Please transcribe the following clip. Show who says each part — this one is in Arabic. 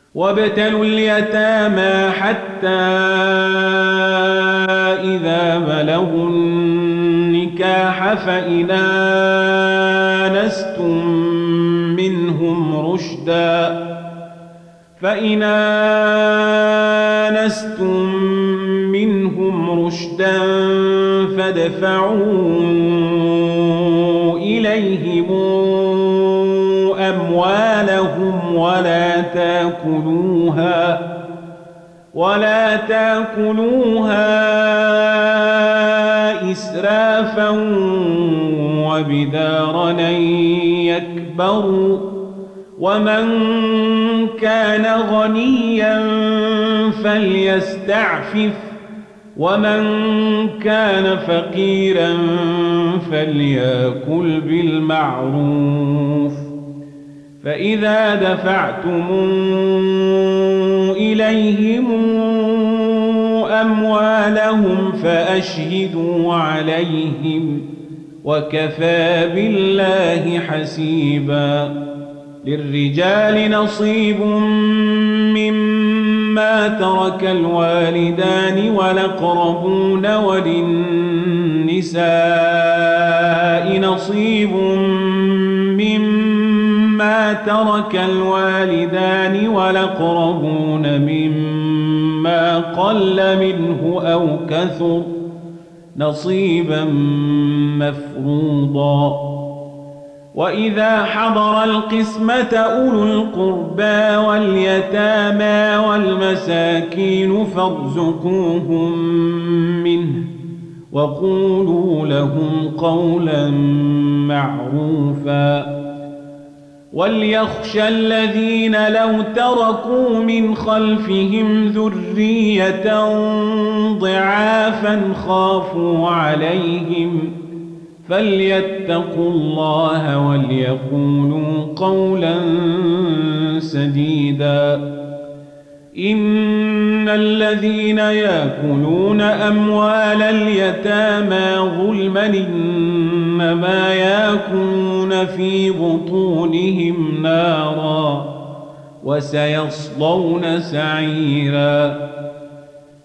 Speaker 1: وابتلوا اليتامى حتى إذا بلغوا النكاح فإن آنستم منهم رشدا فادفعوا إليهم أموالهم ولا تاكلوها إسرافا وبدارا أن يكبروا ومن كان غنيا فليستعفف ومن كان فقيرا فليأكل بالمعروف فإذا دفعتم إليهم أموالهم فأشهدوا عليهم وكفى بالله حسيبا. للرجال نصيب مما ترك الوالدان والأقربون وللنساء نصيب مما ترك الوالدان والأقربون مما قل منه أو كثر نصيبا مفروضا. وإذا حضر القسمة أولو القربى واليتامى والمساكين فارزقوهم منه وقولوا لهم قولا معروفا. وليخشى الذين لو تركوا من خلفهم ذرية ضعافا خافوا عليهم فليتقوا الله وليقولوا قولا سديدا. إن الذين يأكلون أموال اليتامى ظلما إنما يأكلون في بطونهم نارا وسيصلون سعيرا.